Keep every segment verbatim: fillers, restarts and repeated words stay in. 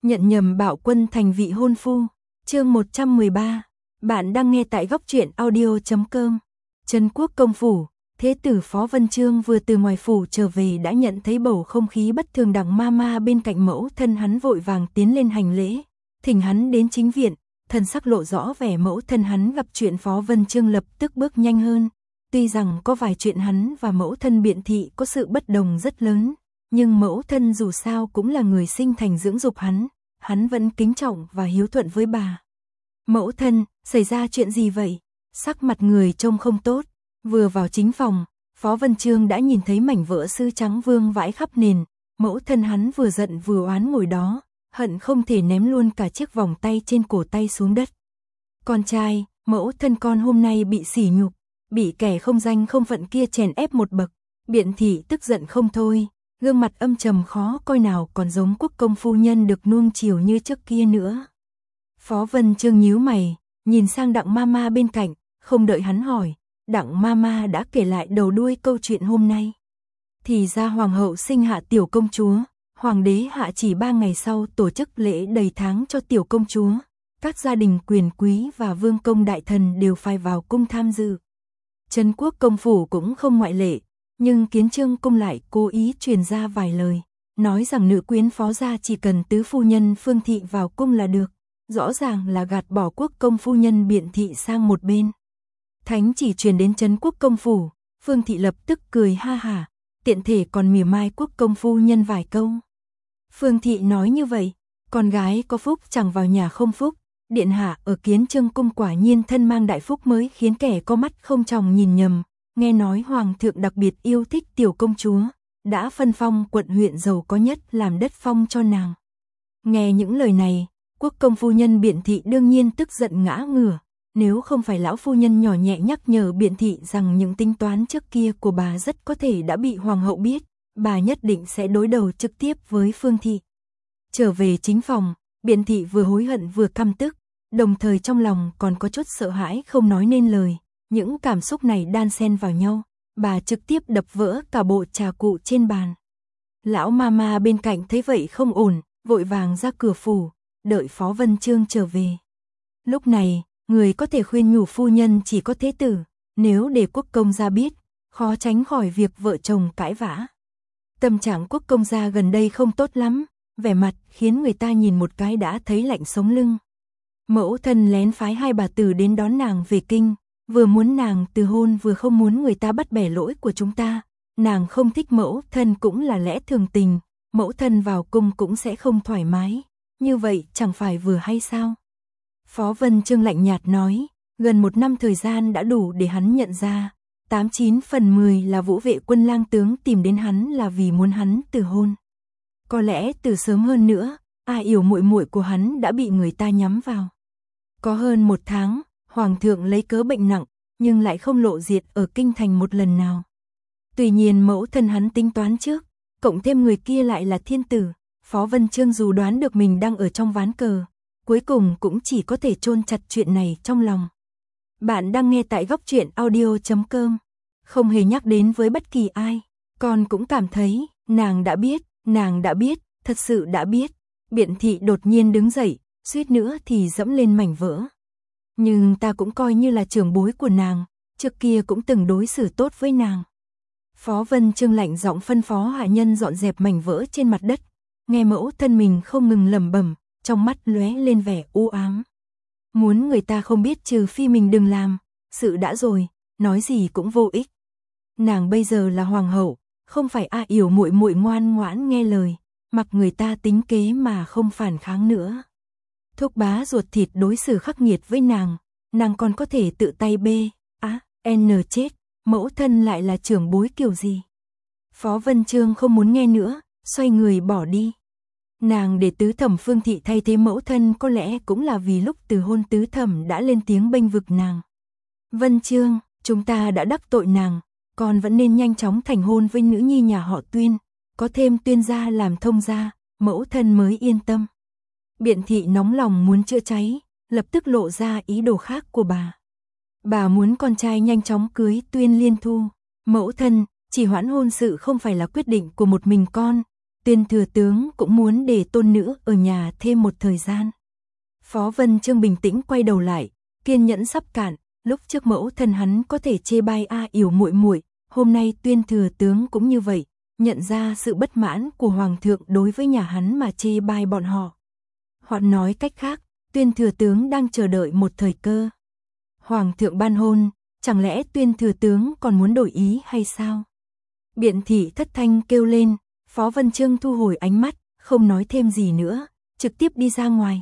Nhận nhầm Bảo Quân thành vị hôn phu. Chương một trăm mười ba. Bạn đang nghe tại góc truyện audio chấm com. Trấn Quốc công phủ, Thế tử Phó Vân Chương vừa từ ngoài phủ trở về đã nhận thấy bầu không khí bất thường. Đặng Mama bên cạnh mẫu thân hắn vội vàng tiến lên hành lễ, thỉnh hắn đến chính viện. Thân sắc lộ rõ vẻ mẫu thân hắn gặp chuyện. Phó Vân Chương lập tức bước nhanh hơn. Tuy rằng có vài chuyện hắn và mẫu thân Biện thị có sự bất đồng rất lớn, nhưng mẫu thân dù sao cũng là người sinh thành dưỡng dục hắn, hắn vẫn kính trọng và hiếu thuận với bà. Mẫu thân, xảy ra chuyện gì vậy? Sắc mặt người trông không tốt. Vừa vào chính phòng, Phó Vân Chương đã nhìn thấy mảnh vỡ sư trắng vương vãi khắp nền. Mẫu thân hắn vừa giận vừa oán ngồi đó, hận không thể ném luôn cả chiếc vòng tay trên cổ tay xuống đất. Con trai, mẫu thân con hôm nay bị sỉ nhục, bị kẻ không danh không phận kia chèn ép một bậc. Biện thị tức giận không thôi, gương mặt âm trầm khó coi, nào còn giống quốc công phu nhân được nuông chiều như trước kia nữa. Phó Vân Chương nhíu mày, nhìn sang Đặng Mama bên cạnh, không đợi hắn hỏi, Đặng Mama đã kể lại đầu đuôi câu chuyện hôm nay. Thì ra hoàng hậu sinh hạ tiểu công chúa, hoàng đế hạ chỉ ba ngày sau tổ chức lễ đầy tháng cho tiểu công chúa. Các gia đình quyền quý và vương công đại thần đều phải vào cung tham dự. Trấn Quốc công phủ cũng không ngoại lệ, nhưng Kiến Chương cung lại cố ý truyền ra vài lời, nói rằng nữ quyến phó gia chỉ cần tứ phu nhân Phương thị vào cung là được, rõ ràng là gạt bỏ quốc công phu nhân Biện thị sang một bên. Thánh chỉ truyền đến Trấn Quốc công phủ, Phương thị lập tức cười ha hả, tiện thể còn mỉa mai quốc công phu nhân vài câu. Phương thị nói như vậy, con gái có phúc chẳng vào nhà không phúc, điện hạ ở Kiến Chương cung quả nhiên thân mang đại phúc mới khiến kẻ có mắt không tròng nhìn nhầm. Nghe nói hoàng thượng đặc biệt yêu thích tiểu công chúa, đã phân phong quận huyện giàu có nhất làm đất phong cho nàng. Nghe những lời này, quốc công phu nhân Biện thị đương nhiên tức giận ngã ngửa. Nếu không phải lão phu nhân nhỏ nhẹ nhắc nhở Biện thị rằng những tính toán trước kia của bà rất có thể đã bị hoàng hậu biết, bà nhất định sẽ đối đầu trực tiếp với Phương thị. Trở về chính phòng, Biện thị vừa hối hận vừa căm tức, đồng thời trong lòng còn có chút sợ hãi không nói nên lời. Những cảm xúc này đan xen vào nhau, bà trực tiếp đập vỡ cả bộ trà cụ trên bàn. Lão Mama bên cạnh thấy vậy không ổn, vội vàng ra cửa phủ, đợi Phó Vân Chương trở về. Lúc này, người có thể khuyên nhủ phu nhân chỉ có thế tử, nếu để quốc công gia biết, khó tránh khỏi việc vợ chồng cãi vã. Tâm trạng quốc công gia gần đây không tốt lắm, vẻ mặt khiến người ta nhìn một cái đã thấy lạnh sống lưng. Mẫu thân lén phái hai bà tử đến đón nàng về kinh, vừa muốn nàng từ hôn vừa không muốn người ta bắt bẻ lỗi của chúng ta. Nàng không thích mẫu thân cũng là lẽ thường tình, mẫu thân vào cung cũng sẽ không thoải mái, như vậy chẳng phải vừa hay sao? Phó Vân Chương lạnh nhạt nói, gần một năm thời gian đã đủ để hắn nhận ra, tám chín phần mười là Vũ Vệ Quân lang tướng tìm đến hắn là vì muốn hắn từ hôn. Có lẽ từ sớm hơn nữa, A Yểu muội muội của hắn đã bị người ta nhắm vào. Có hơn một tháng, hoàng thượng lấy cớ bệnh nặng, nhưng lại không lộ diện ở kinh thành một lần nào. Tuy nhiên mẫu thân hắn tính toán trước, cộng thêm người kia lại là thiên tử, Phó Vân Chương dù đoán được mình đang ở trong ván cờ, cuối cùng cũng chỉ có thể chôn chặt chuyện này trong lòng. Bạn đang nghe tại góc truyện audio chấm com, không hề nhắc đến với bất kỳ ai, con cũng cảm thấy, nàng đã biết, nàng đã biết, thật sự đã biết. Biện thị đột nhiên đứng dậy, suýt nữa thì dẫm lên mảnh vỡ. Nhưng ta cũng coi như là trưởng bối của nàng, trước kia cũng từng đối xử tốt với nàng. Phó Vân Chương lạnh giọng phân phó hạ nhân dọn dẹp mảnh vỡ trên mặt đất, nghe mẫu thân mình không ngừng lẩm bẩm, trong mắt lóe lên vẻ u ám. Muốn người ta không biết trừ phi mình đừng làm, sự đã rồi, nói gì cũng vô ích. Nàng bây giờ là hoàng hậu, không phải A Yểu muội muội ngoan ngoãn nghe lời, mặc người ta tính kế mà không phản kháng nữa. Thúc bá ruột thịt đối xử khắc nghiệt với nàng, nàng còn có thể tự tay bê, á, n chết, mẫu thân lại là trưởng bối kiểu gì? Phó Vân Chương không muốn nghe nữa, xoay người bỏ đi. Nàng để tứ thẩm Phương thị thay thế mẫu thân có lẽ cũng là vì lúc từ hôn tứ thẩm đã lên tiếng bênh vực nàng. Vân Chương, chúng ta đã đắc tội nàng, con vẫn nên nhanh chóng thành hôn với nữ nhi nhà họ Tuyên, có thêm Tuyên gia làm thông gia, mẫu thân mới yên tâm. Biện thị nóng lòng muốn chữa cháy, lập tức lộ ra ý đồ khác của bà. Bà muốn con trai nhanh chóng cưới Tuyên Liên Thu. Mẫu thân, chỉ hoãn hôn sự không phải là quyết định của một mình con, Tuyên thừa tướng cũng muốn để tôn nữ ở nhà thêm một thời gian. Phó Vân Chương bình tĩnh quay đầu lại, kiên nhẫn sắp cạn, lúc trước mẫu thân hắn có thể chê bai a yểu muội muội, hôm nay Tuyên thừa tướng cũng như vậy, nhận ra sự bất mãn của hoàng thượng đối với nhà hắn mà chê bai bọn họ. Hoặc nói cách khác, Tuyên thừa tướng đang chờ đợi một thời cơ. Hoàng thượng ban hôn, chẳng lẽ Tuyên thừa tướng còn muốn đổi ý hay sao? Biện thị thất thanh kêu lên, Phó Vân Chương thu hồi ánh mắt, không nói thêm gì nữa, trực tiếp đi ra ngoài.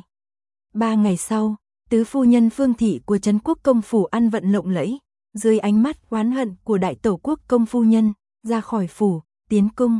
Ba ngày sau, tứ phu nhân Phương Thị của Trấn Quốc công phủ ăn vận lộng lẫy, dưới ánh mắt oán hận của đại tẩu quốc công phu nhân, ra khỏi phủ, tiến cung.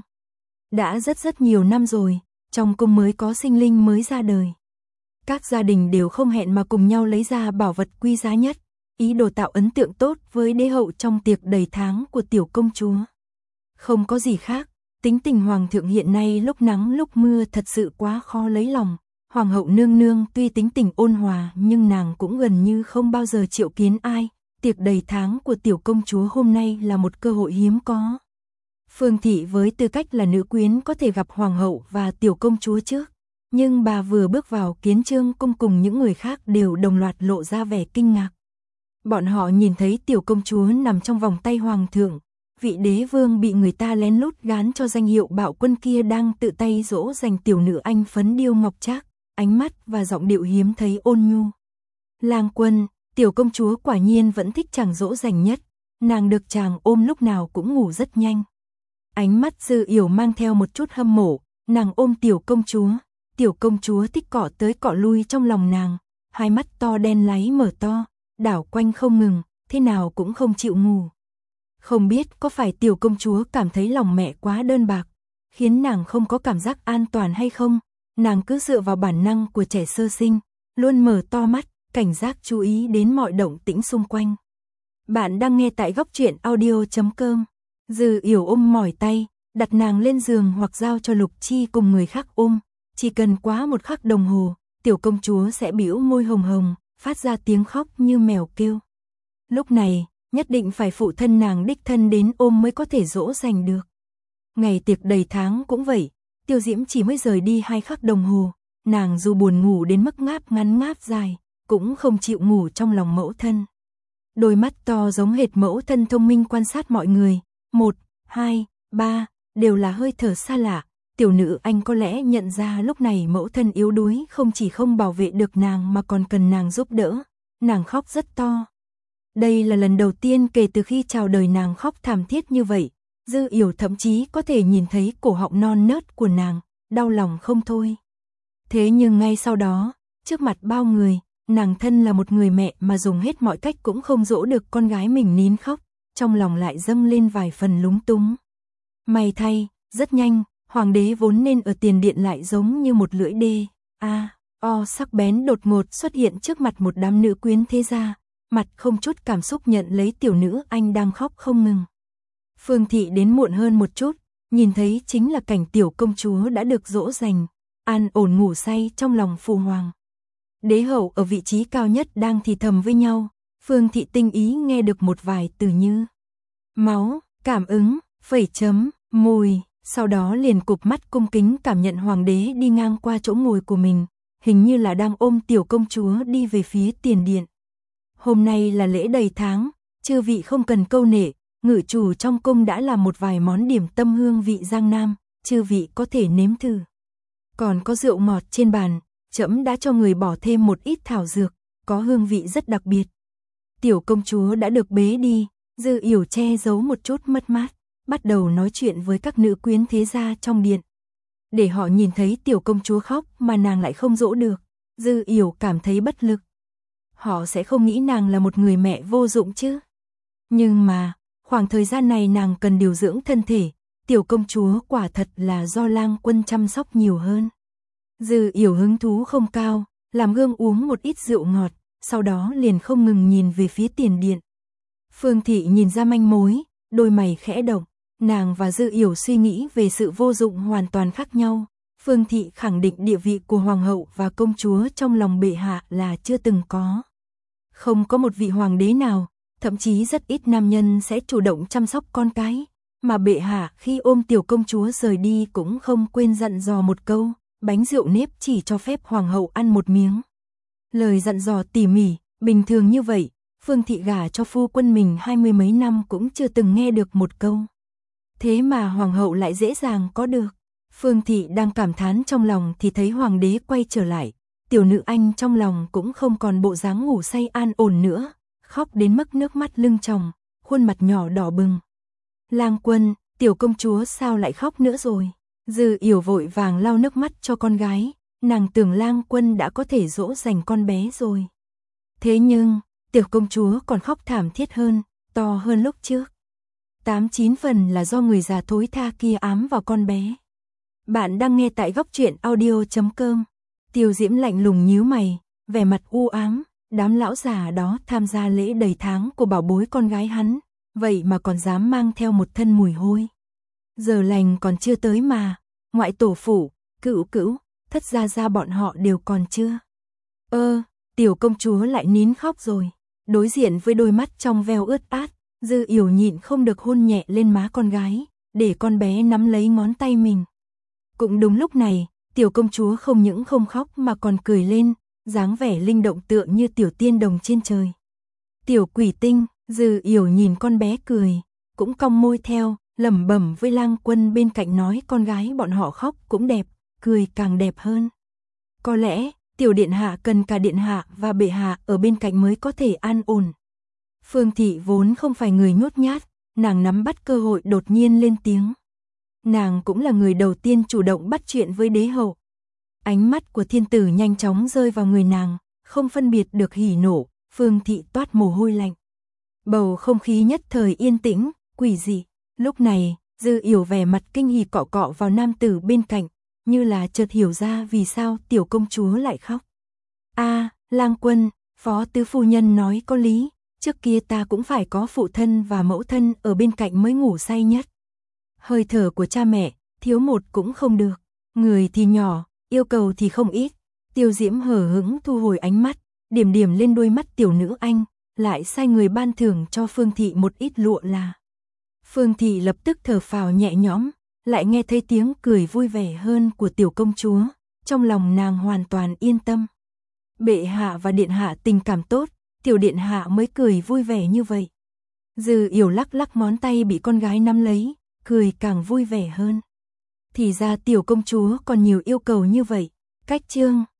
Đã rất rất nhiều năm rồi, trong cung mới có sinh linh mới ra đời. Các gia đình đều không hẹn mà cùng nhau lấy ra bảo vật quý giá nhất, ý đồ tạo ấn tượng tốt với đế hậu trong tiệc đầy tháng của tiểu công chúa. Không có gì khác, tính tình hoàng thượng hiện nay lúc nắng lúc mưa thật sự quá khó lấy lòng. Hoàng hậu nương nương tuy tính tình ôn hòa nhưng nàng cũng gần như không bao giờ triệu kiến ai, tiệc đầy tháng của tiểu công chúa hôm nay là một cơ hội hiếm có. Phương Thị với tư cách là nữ quyến có thể gặp hoàng hậu và tiểu công chúa trước, nhưng bà vừa bước vào Kiến Chương cung cùng những người khác đều đồng loạt lộ ra vẻ kinh ngạc. Bọn họ nhìn thấy tiểu công chúa nằm trong vòng tay hoàng thượng, vị đế vương bị người ta lén lút gán cho danh hiệu bạo quân kia đang tự tay dỗ dành tiểu nữ anh phấn điêu ngọc trác, ánh mắt và giọng điệu hiếm thấy ôn nhu. Lang Quân, tiểu công chúa quả nhiên vẫn thích chàng dỗ dành nhất, nàng được chàng ôm lúc nào cũng ngủ rất nhanh. Ánh mắt Dư Yểu mang theo một chút hâm mộ, nàng ôm tiểu công chúa, tiểu công chúa thích cọ tới cọ lui trong lòng nàng, hai mắt to đen láy mở to, đảo quanh không ngừng, thế nào cũng không chịu ngủ. Không biết có phải tiểu công chúa cảm thấy lòng mẹ quá đơn bạc, khiến nàng không có cảm giác an toàn hay không, nàng cứ dựa vào bản năng của trẻ sơ sinh, luôn mở to mắt, cảnh giác chú ý đến mọi động tĩnh xung quanh. Bạn đang nghe tại góc truyện audio chấm com. Dư Yểu ôm mỏi tay, đặt nàng lên giường hoặc giao cho Lục Chi cùng người khác ôm, chỉ cần quá một khắc đồng hồ, tiểu công chúa sẽ bĩu môi hồng hồng, phát ra tiếng khóc như mèo kêu. Lúc này, nhất định phải phụ thân nàng đích thân đến ôm mới có thể dỗ dành được. Ngày tiệc đầy tháng cũng vậy, Tiêu Diễm chỉ mới rời đi hai khắc đồng hồ, nàng dù buồn ngủ đến mức ngáp ngắn ngáp dài, cũng không chịu ngủ trong lòng mẫu thân. Đôi mắt to giống hệt mẫu thân thông minh quan sát mọi người, một, hai, ba, đều là hơi thở xa lạ. Tiểu nữ anh có lẽ nhận ra lúc này mẫu thân yếu đuối không chỉ không bảo vệ được nàng mà còn cần nàng giúp đỡ. Nàng khóc rất to. Đây là lần đầu tiên kể từ khi chào đời nàng khóc thảm thiết như vậy. Dư Yểu thậm chí có thể nhìn thấy cổ họng non nớt của nàng, đau lòng không thôi. Thế nhưng ngay sau đó, trước mặt bao người, nàng thân là một người mẹ mà dùng hết mọi cách cũng không dỗ được con gái mình nín khóc, trong lòng lại dâng lên vài phần lúng túng. May thay, rất nhanh, hoàng đế vốn nên ở tiền điện lại giống như một lưỡi đê, a, o sắc bén đột ngột xuất hiện trước mặt một đám nữ quyến thế gia, mặt không chút cảm xúc nhận lấy tiểu nữ anh đang khóc không ngừng. Phương Thị đến muộn hơn một chút, nhìn thấy chính là cảnh tiểu công chúa đã được dỗ dành, an ổn ngủ say trong lòng phụ hoàng. Đế hậu ở vị trí cao nhất đang thì thầm với nhau, Phương Thị tinh ý nghe được một vài từ như máu, cảm ứng, phẩy chấm, mùi, sau đó liền cụp mắt cung kính cảm nhận hoàng đế đi ngang qua chỗ ngồi của mình, hình như là đang ôm tiểu công chúa đi về phía tiền điện. Hôm nay là lễ đầy tháng, chư vị không cần câu nệ, ngự chủ trong cung đã làm một vài món điểm tâm hương vị Giang Nam, chư vị có thể nếm thử. Còn có rượu ngọt trên bàn, trẫm đã cho người bỏ thêm một ít thảo dược, có hương vị rất đặc biệt. Tiểu công chúa đã được bế đi, Dư Yểu che giấu một chút mất mát, bắt đầu nói chuyện với các nữ quyến thế gia trong điện. Để họ nhìn thấy tiểu công chúa khóc mà nàng lại không dỗ được, Dư Yểu cảm thấy bất lực. Họ sẽ không nghĩ nàng là một người mẹ vô dụng chứ. Nhưng mà, khoảng thời gian này nàng cần điều dưỡng thân thể, tiểu công chúa quả thật là do Lang Quân chăm sóc nhiều hơn. Dư Yểu hứng thú không cao, làm gương uống một ít rượu ngọt, sau đó liền không ngừng nhìn về phía tiền điện. Phương Thị nhìn ra manh mối, đôi mày khẽ động, nàng và Dư Yểu suy nghĩ về sự vô dụng hoàn toàn khác nhau. Phương Thị khẳng định địa vị của hoàng hậu và công chúa trong lòng bệ hạ là chưa từng có. Không có một vị hoàng đế nào, thậm chí rất ít nam nhân sẽ chủ động chăm sóc con cái, mà bệ hạ khi ôm tiểu công chúa rời đi cũng không quên dặn dò một câu, bánh rượu nếp chỉ cho phép hoàng hậu ăn một miếng. Lời dặn dò tỉ mỉ, bình thường như vậy, Phương Thị gả cho phu quân mình hai mươi mấy năm cũng chưa từng nghe được một câu. Thế mà hoàng hậu lại dễ dàng có được. Phương Thị đang cảm thán trong lòng thì thấy hoàng đế quay trở lại, tiểu nữ anh trong lòng cũng không còn bộ dáng ngủ say an ổn nữa, khóc đến mức nước mắt lưng tròng, khuôn mặt nhỏ đỏ bừng. Lang Quân, tiểu công chúa sao lại khóc nữa rồi? Dư Yểu vội vàng lau nước mắt cho con gái, nàng tưởng Lang Quân đã có thể dỗ dành con bé rồi. Thế nhưng, tiểu công chúa còn khóc thảm thiết hơn, to hơn lúc trước. Tám chín phần là do người già thối tha kia ám vào con bé. Bạn đang nghe tại góc truyện audio chấm com. Tiêu Diễm lạnh lùng nhíu mày, vẻ mặt u ám, đám lão già đó tham gia lễ đầy tháng của bảo bối con gái hắn, vậy mà còn dám mang theo một thân mùi hôi. Giờ lành còn chưa tới mà, ngoại tổ phụ, cữu cữu, thất gia gia bọn họ đều còn chưa. Ơ, tiểu công chúa lại nín khóc rồi, đối diện với đôi mắt trong veo ướt át, Dư Yểu nhịn không được hôn nhẹ lên má con gái, để con bé nắm lấy ngón tay mình. Cũng đúng lúc này, tiểu công chúa không những không khóc mà còn cười lên, dáng vẻ linh động tựa như tiểu tiên đồng trên trời. Tiểu quỷ tinh, Dư Yểu nhìn con bé cười, cũng cong môi theo, lẩm bẩm với Lang Quân bên cạnh nói con gái bọn họ khóc cũng đẹp, cười càng đẹp hơn. Có lẽ, tiểu điện hạ cần cả điện hạ và bệ hạ ở bên cạnh mới có thể an ổn. Phương Thị vốn không phải người nhút nhát, nàng nắm bắt cơ hội đột nhiên lên tiếng. Nàng cũng là người đầu tiên chủ động bắt chuyện với đế hậu. Ánh mắt của thiên tử nhanh chóng rơi vào người nàng, không phân biệt được hỉ nộ, Phương Thị toát mồ hôi lạnh. Bầu không khí nhất thời yên tĩnh, quỷ dị. Lúc này, Dư Yểu vẻ mặt kinh hỉ cọ cọ vào nam tử bên cạnh, như là chợt hiểu ra vì sao tiểu công chúa lại khóc. A, à, Lang Quân, phó tứ phu nhân nói có lý, trước kia ta cũng phải có phụ thân và mẫu thân ở bên cạnh mới ngủ say nhất. Hơi thở của cha mẹ, thiếu một cũng không được, người thì nhỏ, yêu cầu thì không ít. Tiêu Diễm hờ hững thu hồi ánh mắt, điểm điểm lên đôi mắt tiểu nữ anh, lại sai người ban thưởng cho Phương Thị một ít lụa là. Phương Thị lập tức thở phào nhẹ nhõm, lại nghe thấy tiếng cười vui vẻ hơn của tiểu công chúa, trong lòng nàng hoàn toàn yên tâm. Bệ hạ và điện hạ tình cảm tốt, tiểu điện hạ mới cười vui vẻ như vậy. Dư Yểu lắc lắc ngón tay bị con gái nắm lấy, cười càng vui vẻ hơn. Thì ra tiểu công chúa còn nhiều yêu cầu như vậy. Cách chương